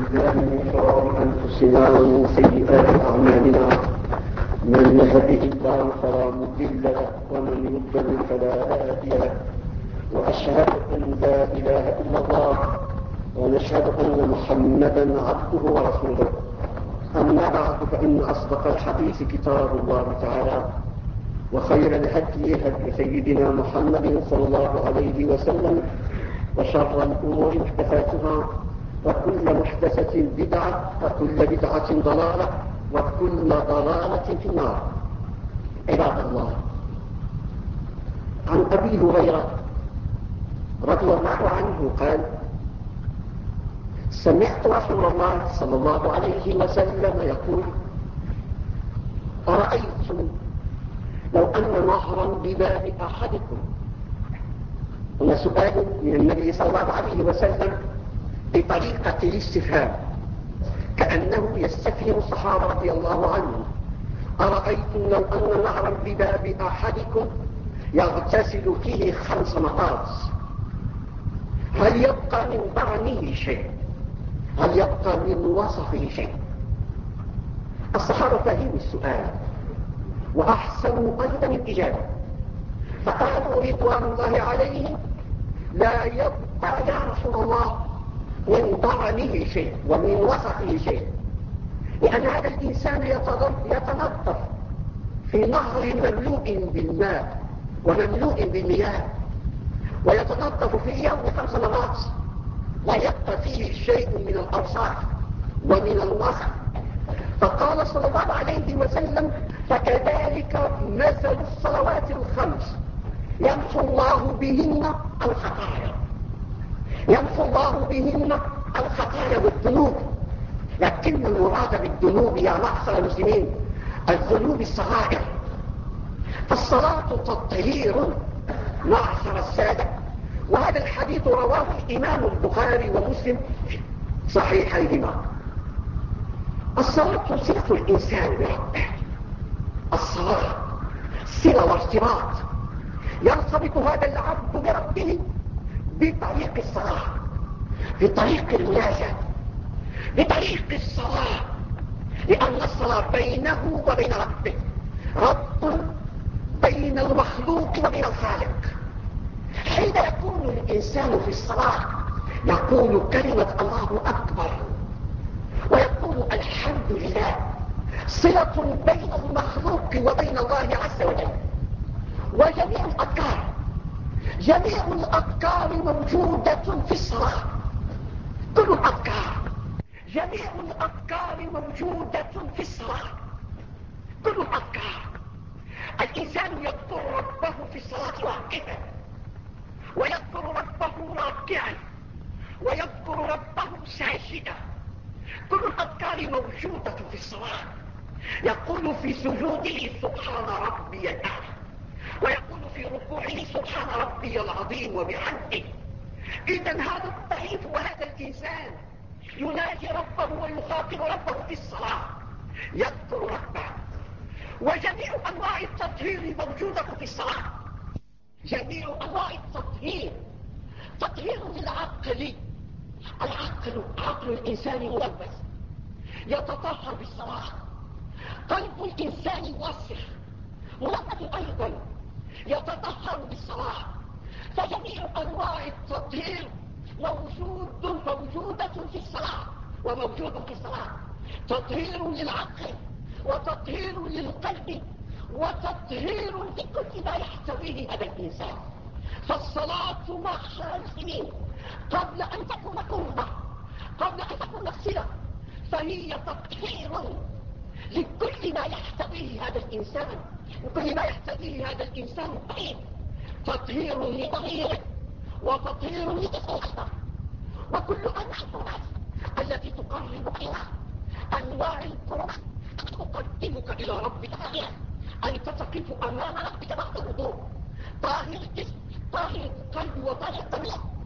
بالله من شرور أنفسنا ومن سيئات أعمالنا. من يهده الله فلا مضل له ومن يضلل فلا هادي له. وأشهد أن لا إله إلا الله ونشهد أن محمدا عبده ورسوله. أما بعد فإن أصدق الحديث كتاب الله تعالى، وخير الهدي هدي سيدنا محمد صلى الله عليه وسلم، وشر الأمور محدثاتها، وكل محدثة بدعة، وكل بدعة ضلالة، وكل ضلالة في النار. عباد الله، عن أبي هريرة رضي الله عنه قال: سمعت رسول الله صلى الله عليه وسلم يقول: أرأيتم لو أن نهرا بباب أحدكم. هنا سؤال من النبي صلى الله عليه وسلم بطريقة الاستفهام، كأنه يستفهم الصحابة رضي الله عنهم: أرأيتم لو أن نهرا بباب أحدكم يغتسل فيه 5 مرات، هل يبقى من طعمه شيء؟ هل يبقى من وصفه شيء؟ الصحابة فهموا السؤال وأحسنوا أيضا الإجابة، فقالوا رضوان الله عليهم: لا يبقى يا رسول الله من طعمه شيء ومن وصفه شيء، لأن هذا الإنسان يتنظف في نهر مملوء بالماء ومملوء بالمياه، ويتنظف في اليوم 5 مرات، لا يبقى فيه شيء من الأوصاف ومن الوصف. فقال صلى الله عليه وسلم: فكذلك مثل الصلوات 5 يمحو الله بهن الخطايا، يمحو الله بهن الخطايا والذنوب. لكن المراد بالذنوب يا معشر المسلمين الذنوب الصغائر، فالصلاة تطهير معشر السادة. وهذا الحديث رواه الإمام البخاري ومسلم في صحيحيهما. الصلاة صلة الإنسان بربه، الصلاة صلة وارتباط، يرتبط هذا العبد بربه بطريق الصلاة، بطريق المناجاة، بطريق الصلاة، لأن الصلاة بينه وبين ربه، رب بين المخلوق وبين الخالق. حين يكون الإنسان في الصلاة يقول كلمة الله أكبر ويقول الحمد لله، صلة بين المخلوق وبين الله عز وجل. وجميع الأذكار، جميع الأذكار موجودة في الصلاة، كل الأذكار، جميع الأذكار موجودة في الصلاة، كل الأذكار. الإنسان يذكر ربه في الصلاة واقفا، ويذكر ربه راكعا، ويذكر ربه ساجدا، كل الأذكار موجودة في الصلاة. يقول في سجوده سبحان ربي الأعلى، ويقول في ركوعه سبحان ربي العظيم وبحمده. إذن هذا الضعيف وهذا الإنسان يناجي ربه ويخاطب ربه في الصلاة، يذكر ربه. وجميع أنواع التطهير موجودة في الصلاة، جميع أنواع التطهير. تطهير للعقل، عقل الإنسان ملوث يتطهر بالصلاة، قلب الإنسان واسخ ملوث أيضا يتطهر بالصلاة. فجميع أنواع التطهير موجودة في الصلاة وموجود في الصلاة. تطهير للعقل، وتطهير للقلب، وتطهير لكل ما يحتويه هذا الإنسان. فالصلاة معشر المسلمين قبل أن تكون قربة، قبل أن تكون صلة، فهي تطهير لكل ما يحتويه هذا الإنسان، وكل ما يحتويه هذا الإنسان الضعيف. تطهير لضميره، وتطهير لجسده، وكل أنواع القربات التي تقرب إلى أنواع القربات تقدمك إلى ربك طاهرا. أنت تقف أمام ربك بعد الوضوء طاهر الجسم، طاهر القلب، وطاهر الضمير.